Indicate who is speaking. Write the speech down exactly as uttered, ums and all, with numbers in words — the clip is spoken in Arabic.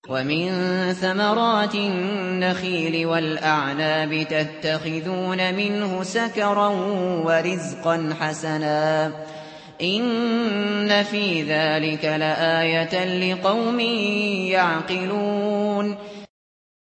Speaker 1: وَمِن ثَمَرَاتِ النَّخِيلِ وَالْأَعْنَابِ تَتَّخِذُونَ مِنْهُ سَكَرًا وَرِزْقًا حَسَنًا ۗ إِنَّ فِي ذَٰلِكَ لَآيَةً لِّقَوْمٍ يَعْقِلُونَ